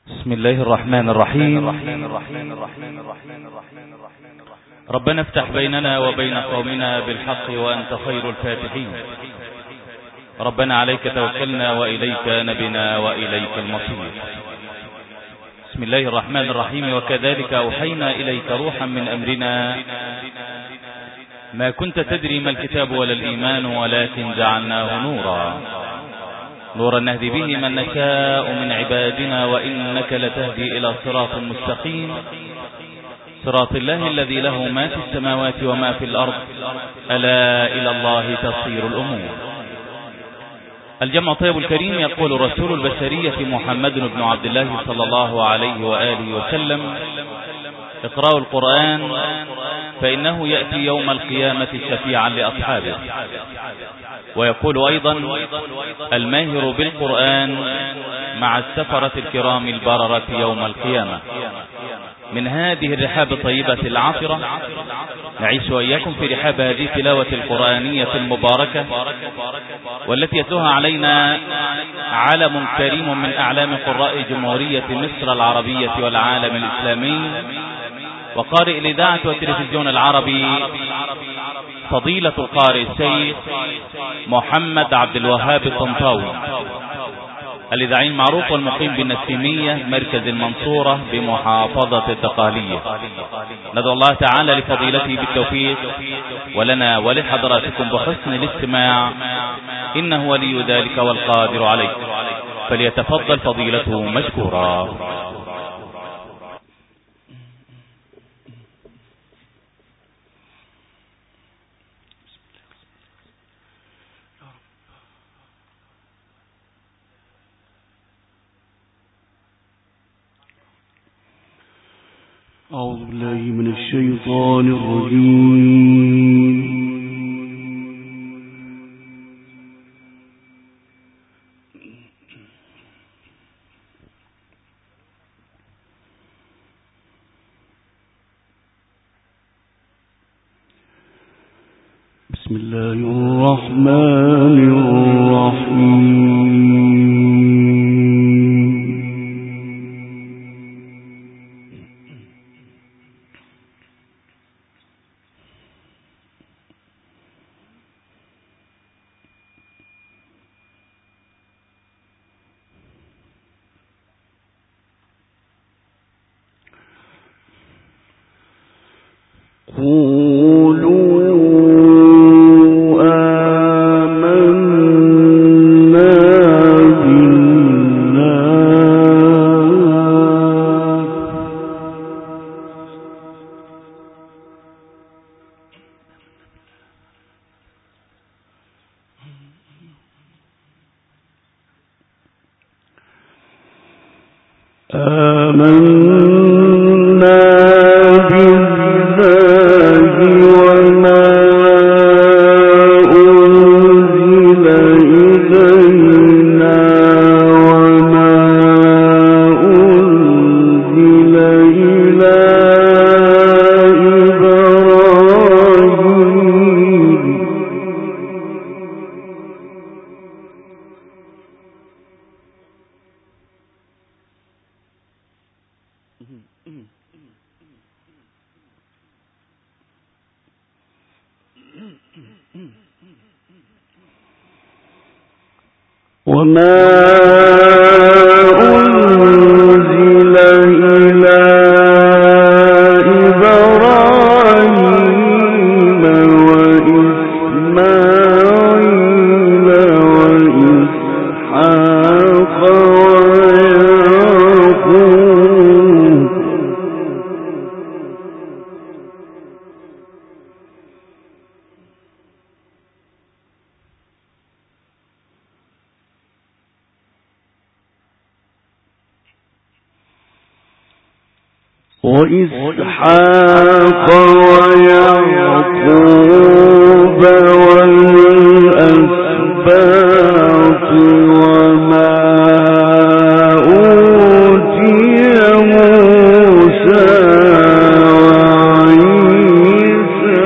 بسم الله الرحمن الرحيم. ربنا افتح بيننا وبين قومنا بالحق وأنت خير الفاتحين. ربنا عليك توكلنا وإليك نبنا وإليك المصير. بسم الله الرحمن الرحيم. وكذلك أوحينا إليك روحا من أمرنا ما كنت تدري ما الكتاب ولا الإيمان ولكن جعلناه نورا نهدي به من نشاء من عبادنا وإنك لتهدي إلى صراط مستقيم صراط الله الذي له ما في السماوات وما في الأرض ألا إلى الله تصير الأمور. الجمع طيب الكريم. يقول رسول البشرية محمد بن عبد الله صلى الله عليه وآله وسلم: اقرأوا القرآن فإنه يأتي يوم القيامة شفيعا لأصحابه. ويقول أيضا: الماهر بالقرآن مع السفرة الكرام البررة يوم القيامة. من هذه الرحاب الطيبة العطرة نعيش وإياكم في رحاب هذه التلاوة القرآنية المباركة، والتي يتلوها علينا علم كريم من أعلام قراء جمهورية مصر العربية والعالم الإسلامي، وقارئ الإذاعة والتلفزيون العربي، فضيلة القارئ الشيخ محمد عبد الوهاب الطنطاوي، الإذاعي المعروف والمقيم بالنسيمية مركز المنصورة بمحافظة الدقهلية. ندعو الله تعالى لفضيلته بالتوفيق ولنا ولحضراتكم بحسن الاستماع، إنه ولي ذلك والقادر عليه. فليتفضل فضيلته مشكورا. أعوذ بالله من الشيطان الرجيم. بسم الله الرحمن الرحيم. وإسحاق ويعقوب والأسباط وما أوتي موسى وعيسى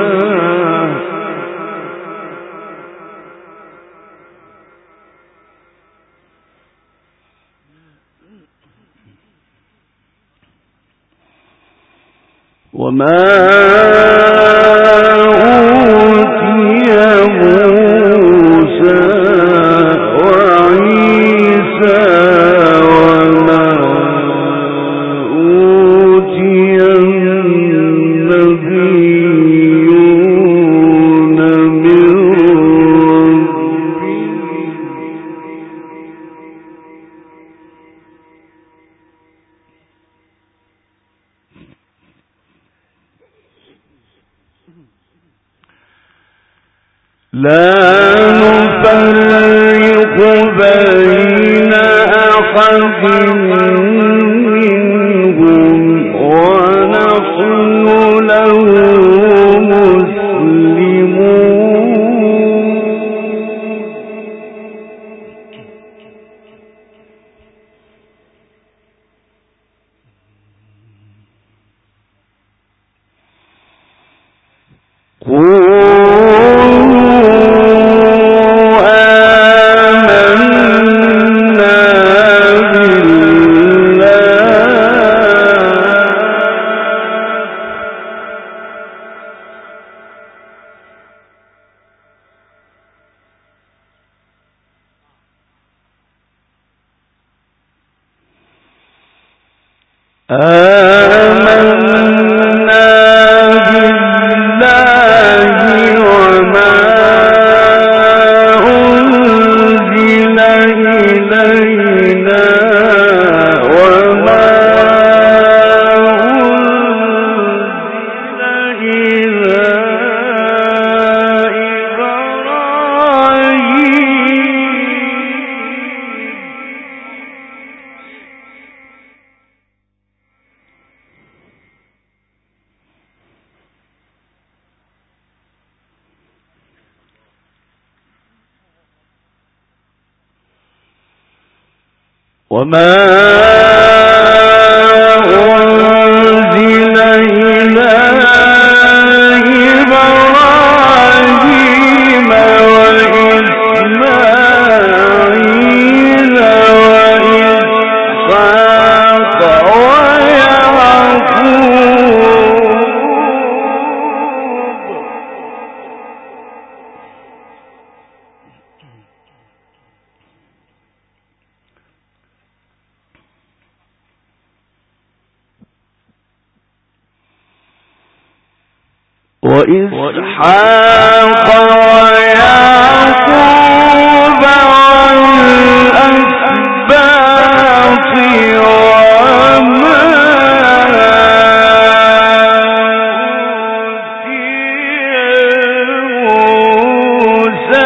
وما أوتي موسى وعيسى وما أوتي النبيون من لا نفرق بين أحد منهم ونحن له مسلمون آمنا بالله وما أنزل إلينا وما أنزل إلى وما أنزل إلى إبراهيم وإسماعيل وإسحاق ويعقوب وإسحاق ويعقوب والأسباط وما أوتي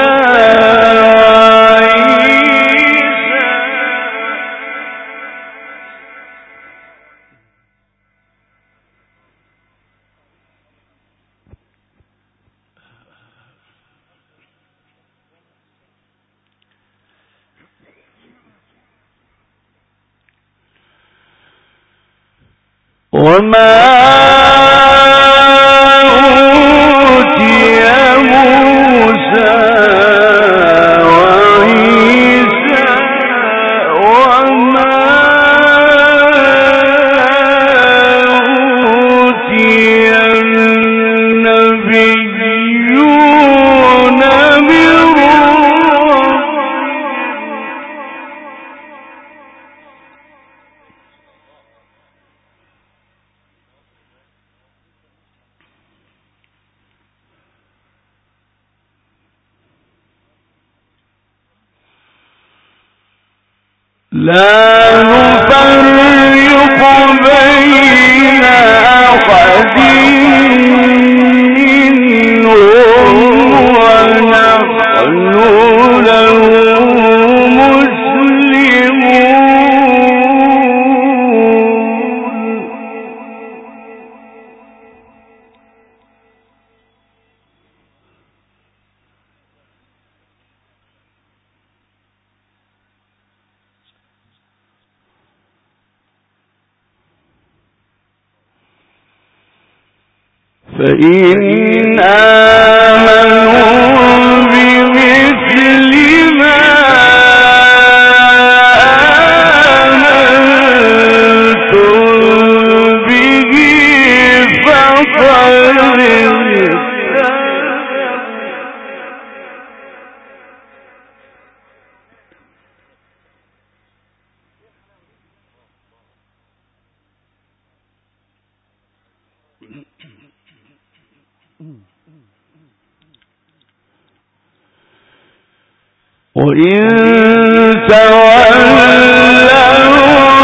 موسى وعيسى وما أوتي النبيون من لا نفرق بين أحد منهم ونحن له مسلمون فإن آمنوا بمثل ما آمنتم به وإن تولوا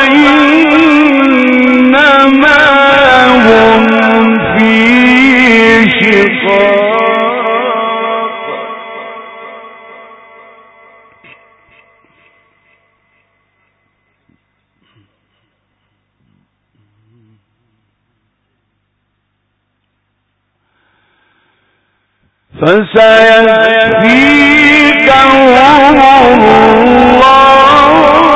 فإنما هم في شقاق فسيكفيكهم الله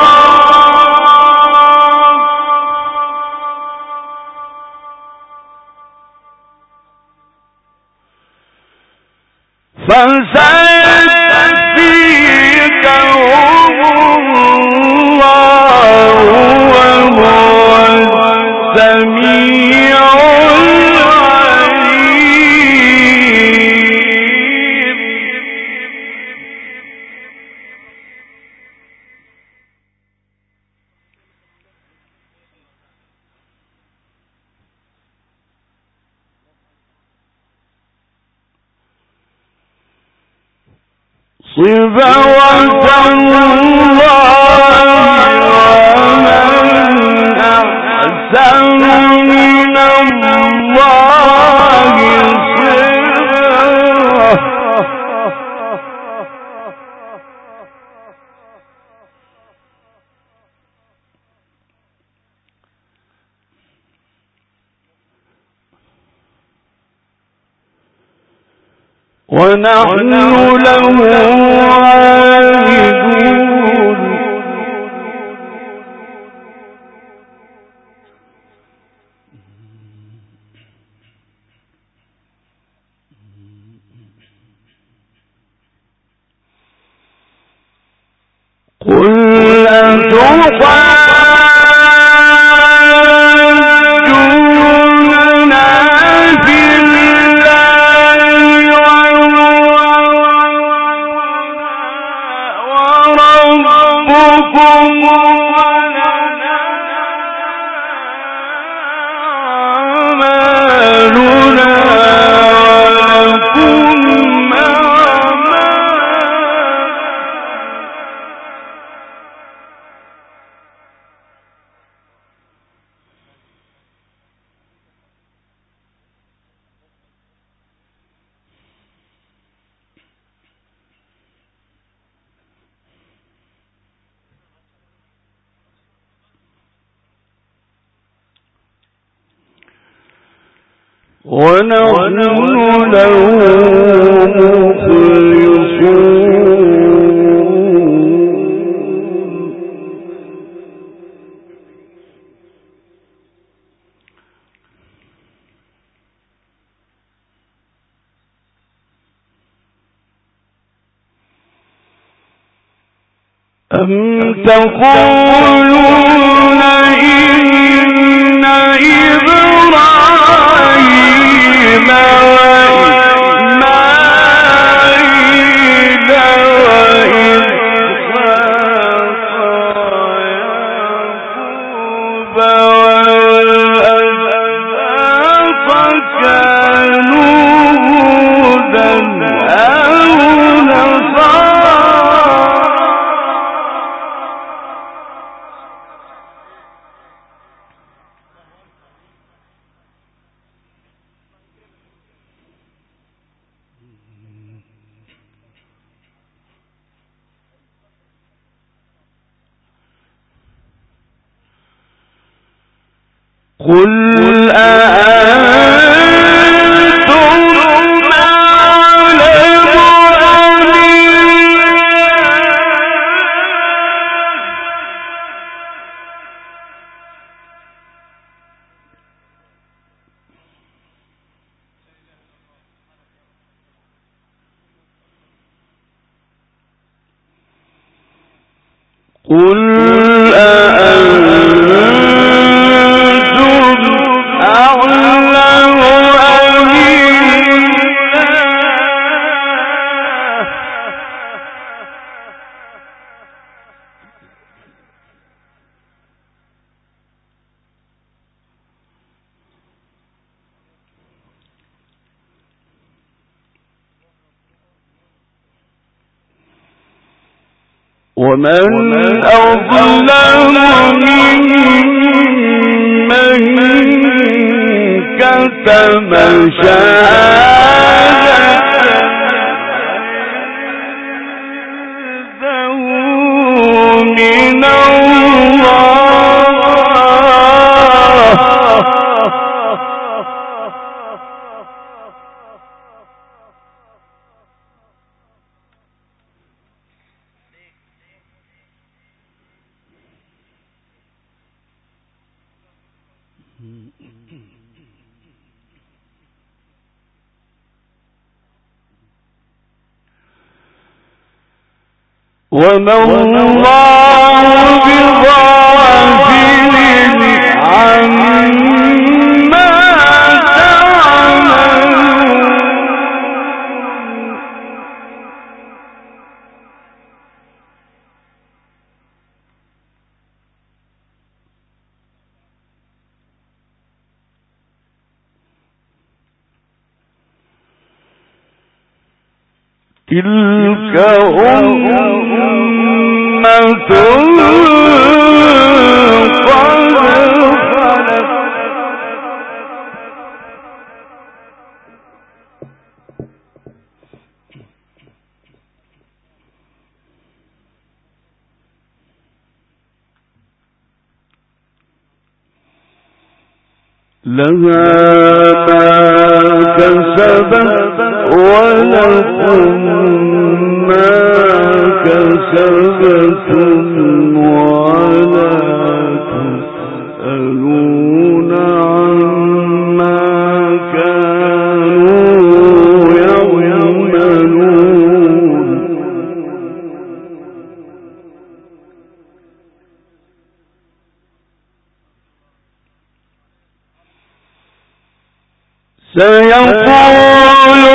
وهو السميع صبغة الله ومن أحسن من الله صبغة ونحن له عابدون قل أتحاجوننا في الله وربكم ولنا أعمالنا ولكم ونحن له مخلصون أم تقولون إن إبراهيم وإسماعيل وإسحاق والأسباط كانوا هودا أو نصارى قل أأنتم أعلم أم قل ومن أظلم ممن كتم شهادة من وما الله بغافل عما تعملون تلك أمة قد خلت لها ما كسبت ولكم ما كسبتم ولا تسألون عما كانوا يعملون سيقول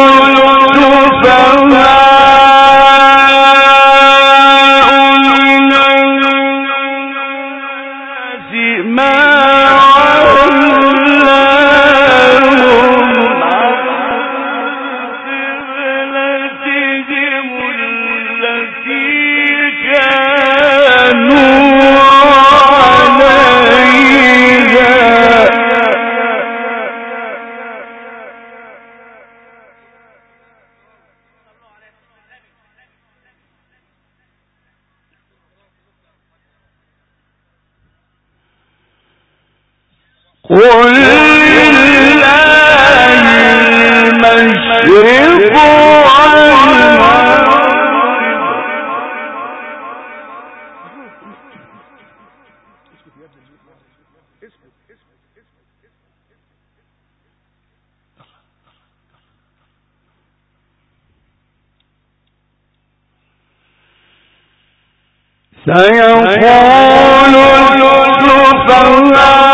قل لله المشرق والمغرب سيقول السفهاء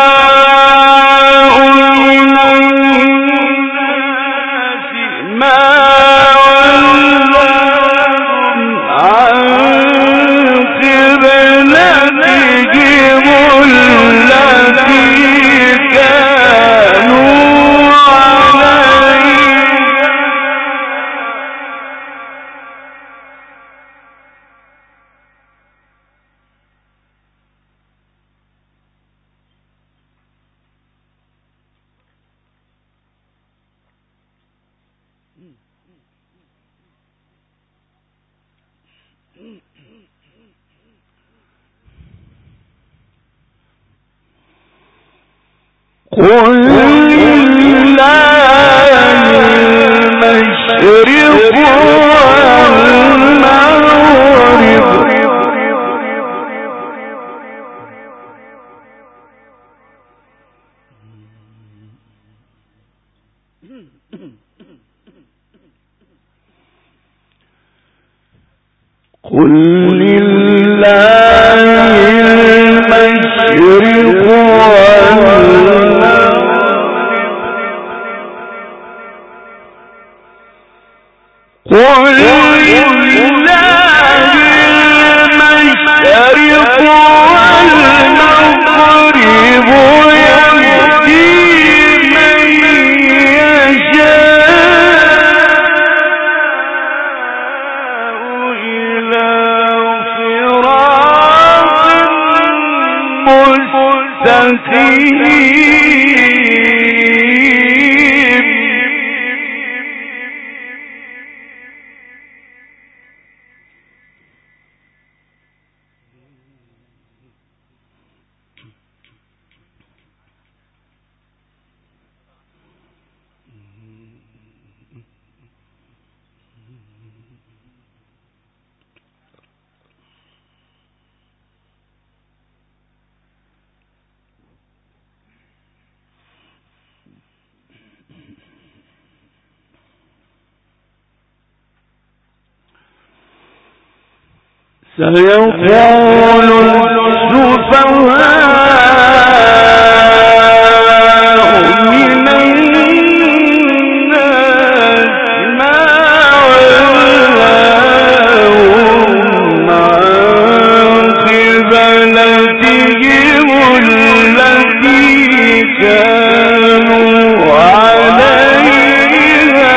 قل لله المشرق والمغرب قل لله المشرق سيقول السفهاء من الناس ما ولاهم عن قبلتهم التي كانوا عليها.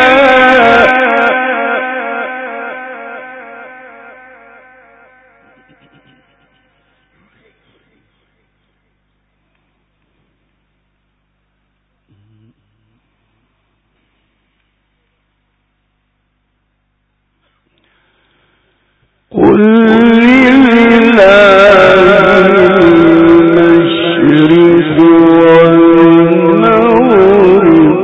قل لله المشرق والمغرب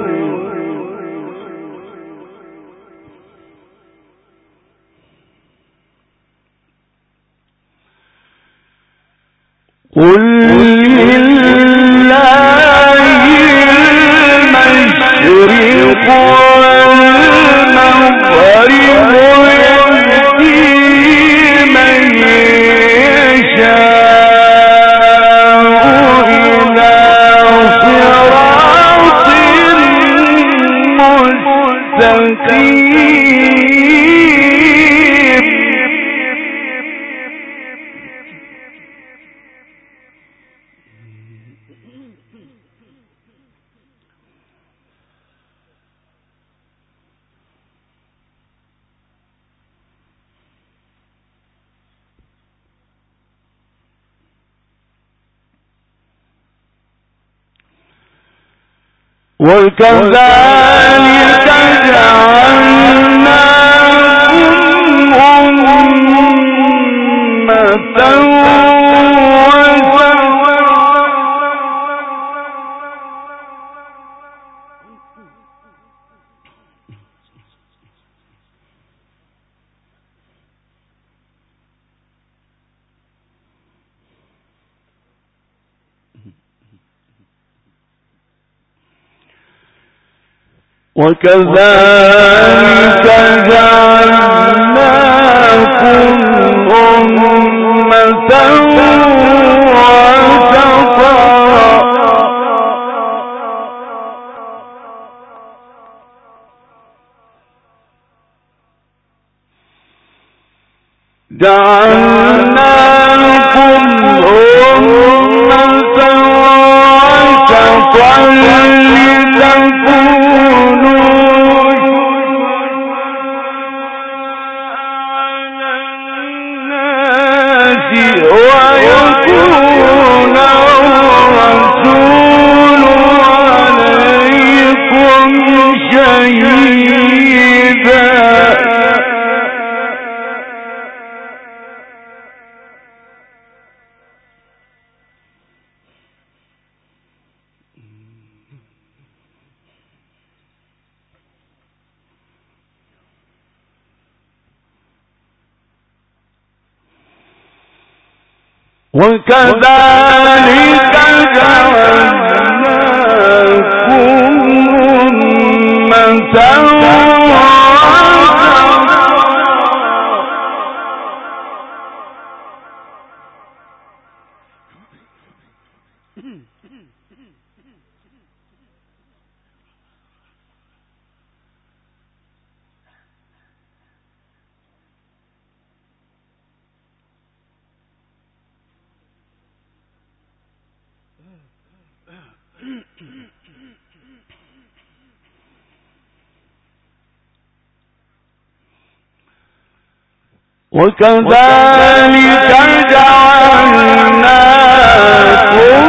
قل لله المشرق والمغرب وكذلك جعلناكم أمة وكذلك جعلناكم أمة وسطا جعلناكم أمة وسطا وكذلك جعلناكم أمة وكذلك جعلناكم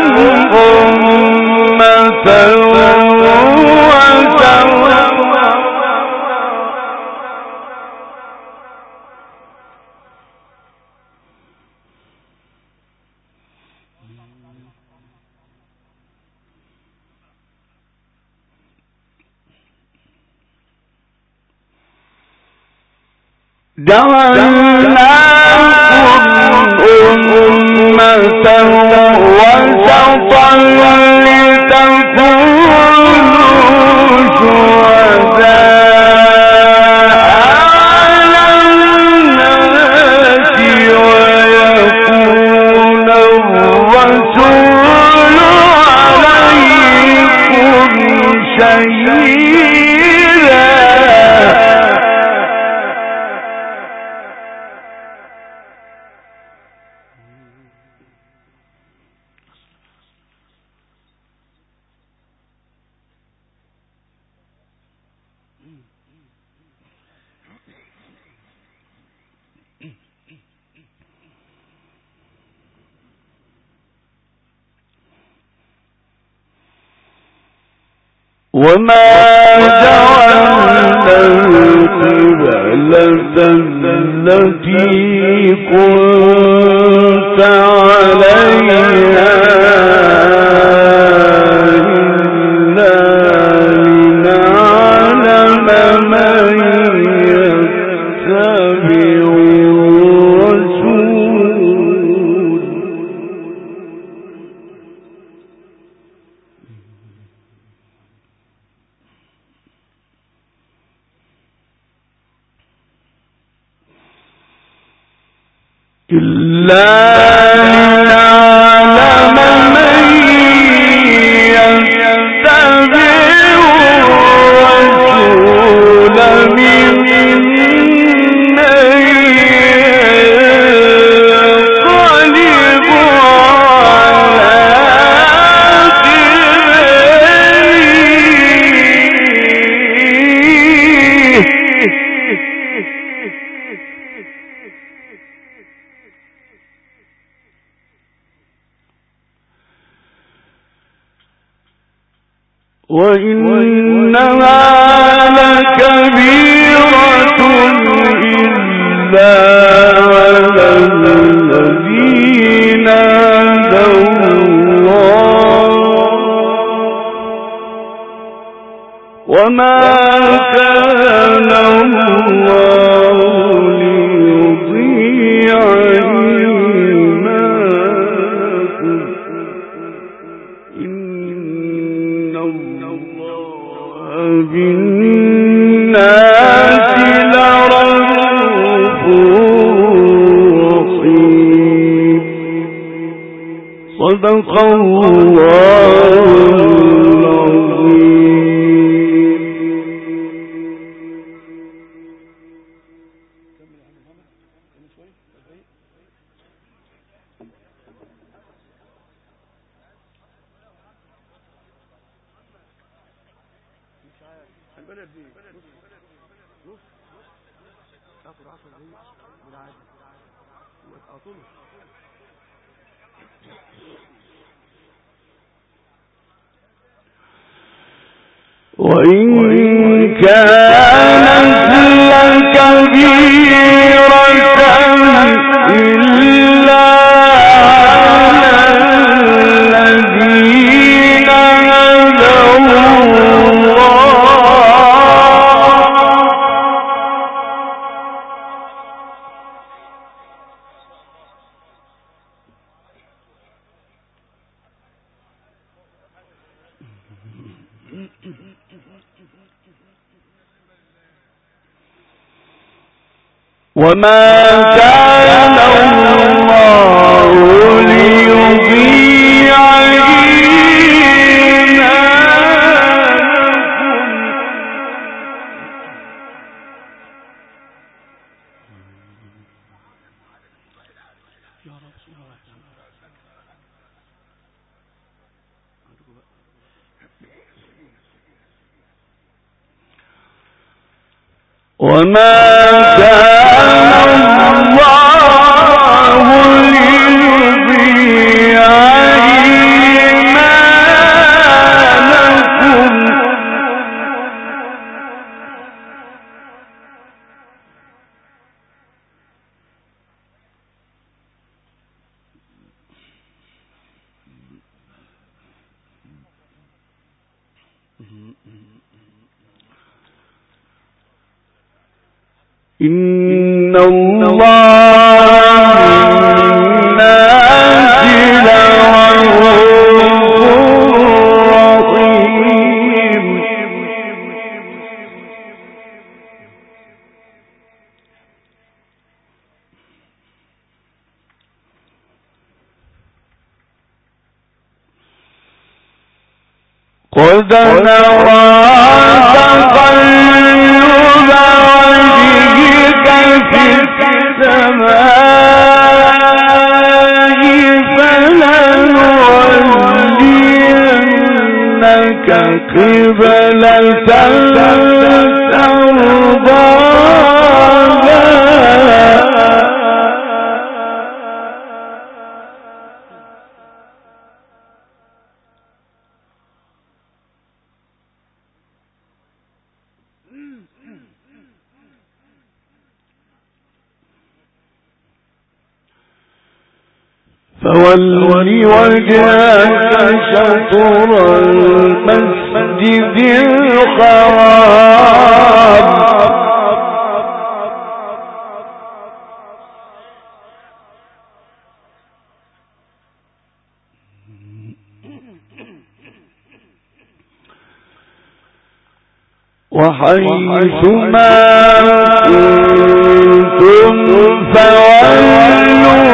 وما جعلنا القبلة التي كنت عليها إلا لنعلم من يتبع الرسول إلا لنعلم من يتبع الرسول ممن ينقلب وإنها لكبيرة إلا على الذين هدوا الله وما كان الله ليضيع إيمانكم إن الله بالناس لرءوف رحيم صدق الله العظيم. وإن كانت لكبيرة إلا على الذين هدوا الله وما كان الله ليضيع إيمانكم وما كان الله ليضيع إيمانكم إن قد نرى تقلب وجهك في السماء فلنولينك قبلة ترضاها. فول وجهك شطر المسجد الحرام وحيث ما كنتم فولوا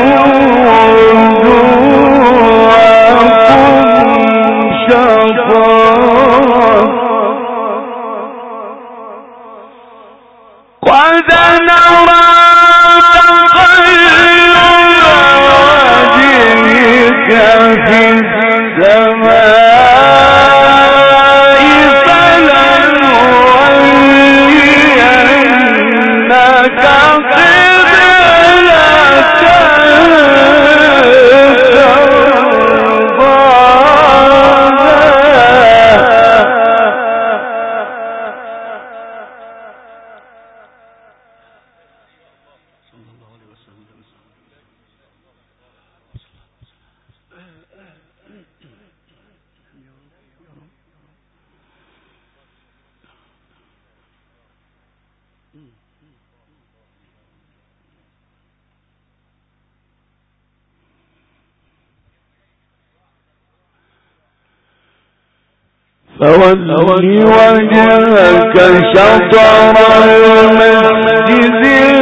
فول وجهك شطر المسجد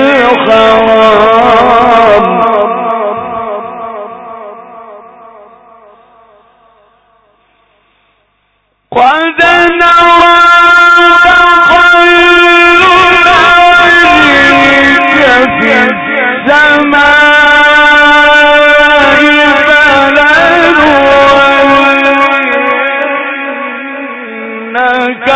الحرام قد نرى تقلب وجهك في السماء فلنولينك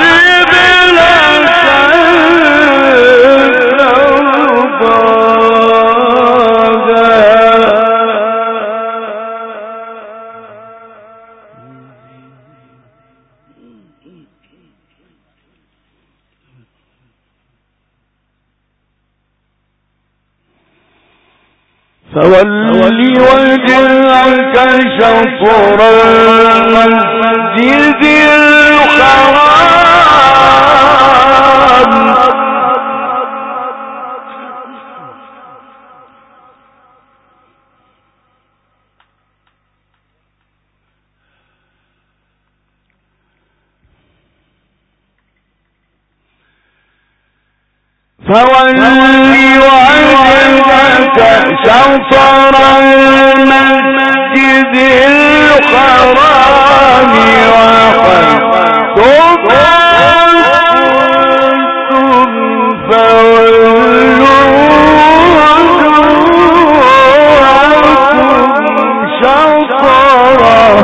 فول وجهك شطر المسجد الحرام فول وجهك شطر المسجد الحرام وحيث كنتم فولوا وجوهكم شطره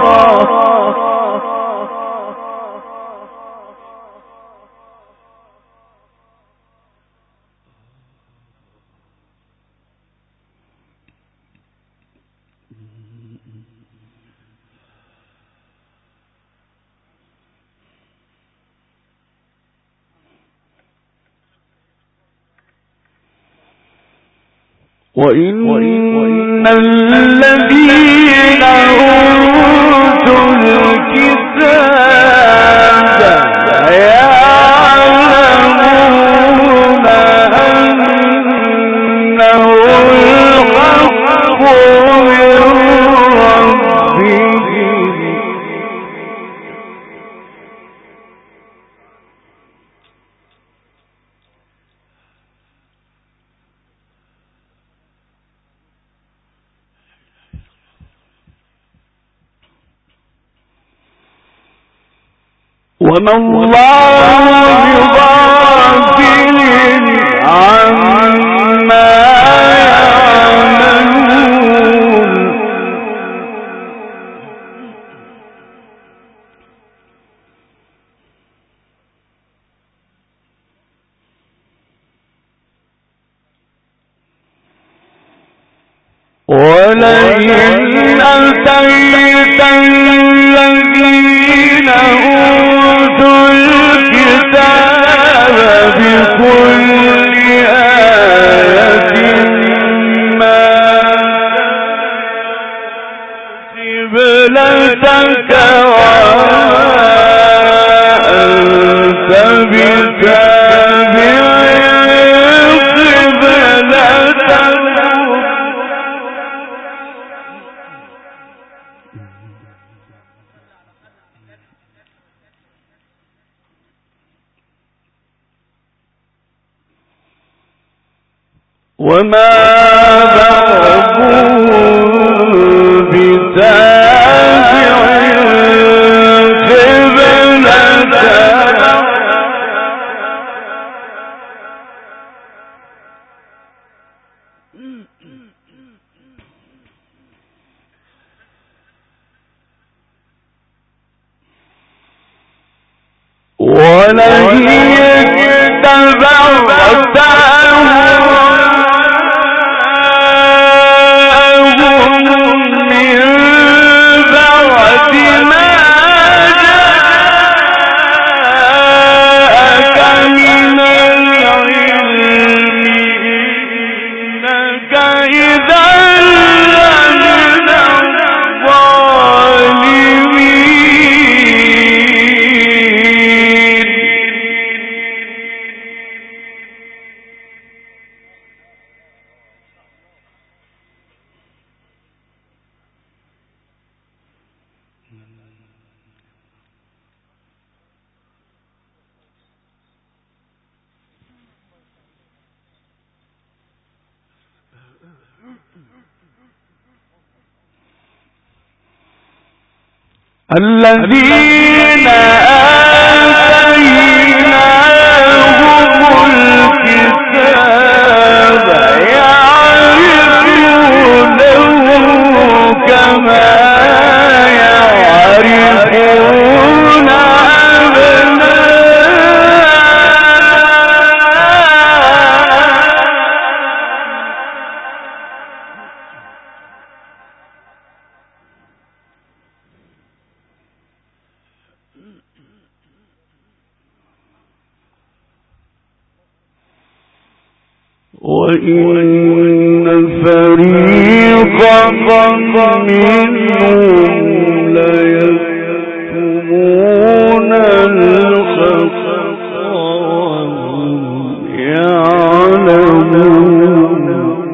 وإن الذين أوتوا الكتاب يعلمون أنه وما الله بغافل عما يعملون ولئن أتيت الذين أوتوا الكتاب بكل آية ما قبلتك وأنت بتابع قبلتهم وما بعضهم بتابع قبلتهم ولئن اتبعت الذين آتيناهم الكتاب يعرفونه كما يعرفون وإن فريقا منهم ليكتمون الحق وهم يعلمون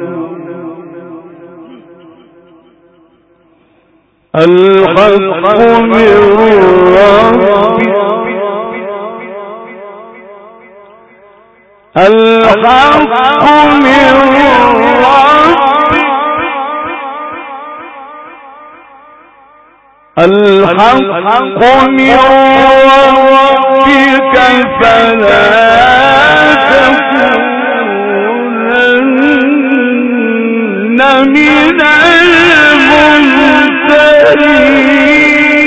الحق من ربك الحق من ربك الحق من ربك فلا تكونن من الممترين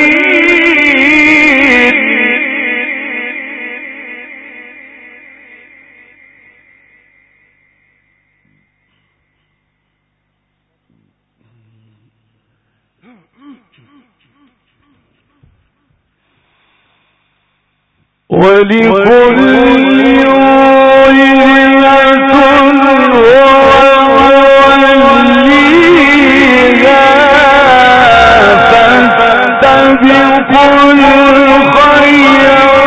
ولكل وجهة وليها فاستبقوا الخيرات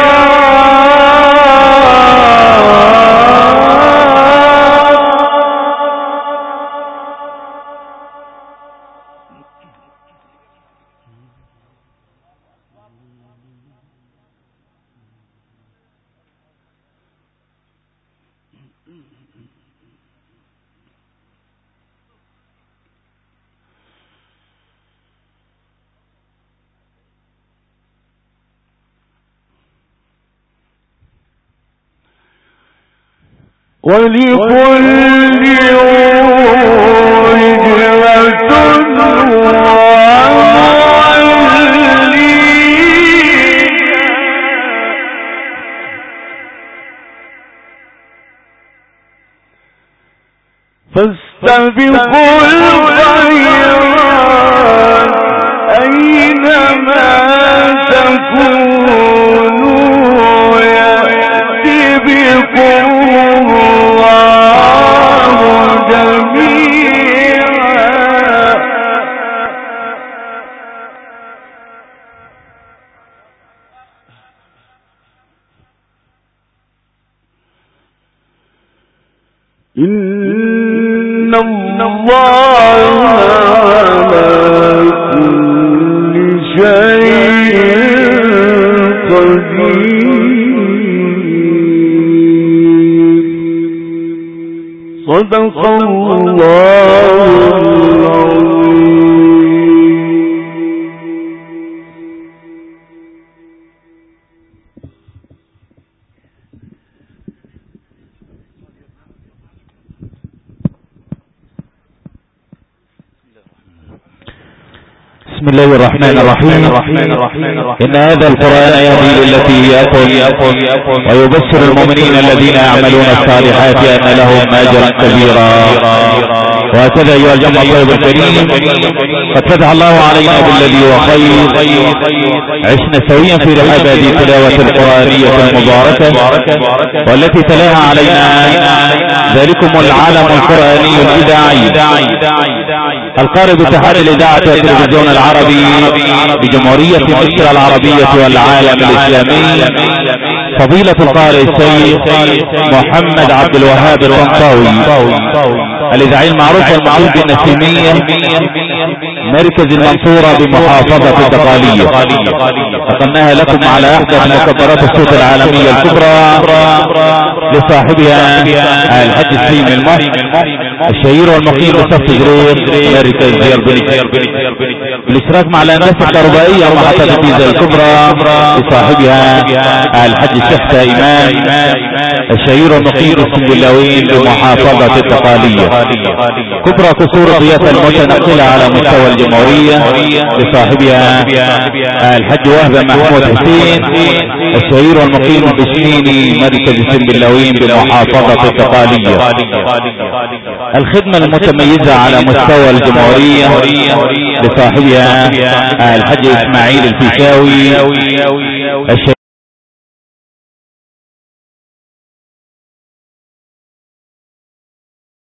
فاستبقوا الخيرات أينما تكونوا يأتي بكم الله جميعا إن الله على كل شيء قدير. صدق الله العظيم. بسم الله الرحمن الرحيم. إن هذا القرآن يهدي للتي هي أقوم ويبشر المؤمنين الذين يعملون الصالحات أن لهم أجرا كبيرا. وهكذا أيها الجمع الطيب الكريم، قد فتح الله علينا بالذي هو خير. عشنا سويا في رحاب هذه التلاوة القرآنية المباركة والتي تلاها علينا ذلكم العالم القرآني الإذاعي القارئ باتحاد الإذاعة والتلفزيون العربي بجمهورية مصر العربية والعالم الإسلامي، فضيلة القارئ الشيخ محمد عبد الوهاب الطنطاوي الإذاعي المعروف والمعروف بالنسيمية، مركز المنصورة بمحافظة الدقالية. نقلناها لكم على أحدث مكبرات الصوت العالمية الكبرى لصاحبها الحج السيم المحي الشهير والمقيم بصف جرير مركز ديربني، بالاشتراك مع الهندسة الكهربائية ومحطة الجيزة الكبرى لصاحبها الحج الشحتة إمام الشهير والمقيم بالسنبلاوين بمحافظة الدقالية. كبرى قصور الضيافة المتنقلة على مستوى الجمهورية لصاحبها الحج وهب محمود حسين الشهير والمقيم بسنيني مركز السنبلاوين بمحافظة الدقالية. الخدمة المتميزة على مستوى الجمهورية لصاحبها الحج إسماعيل الفيشاوي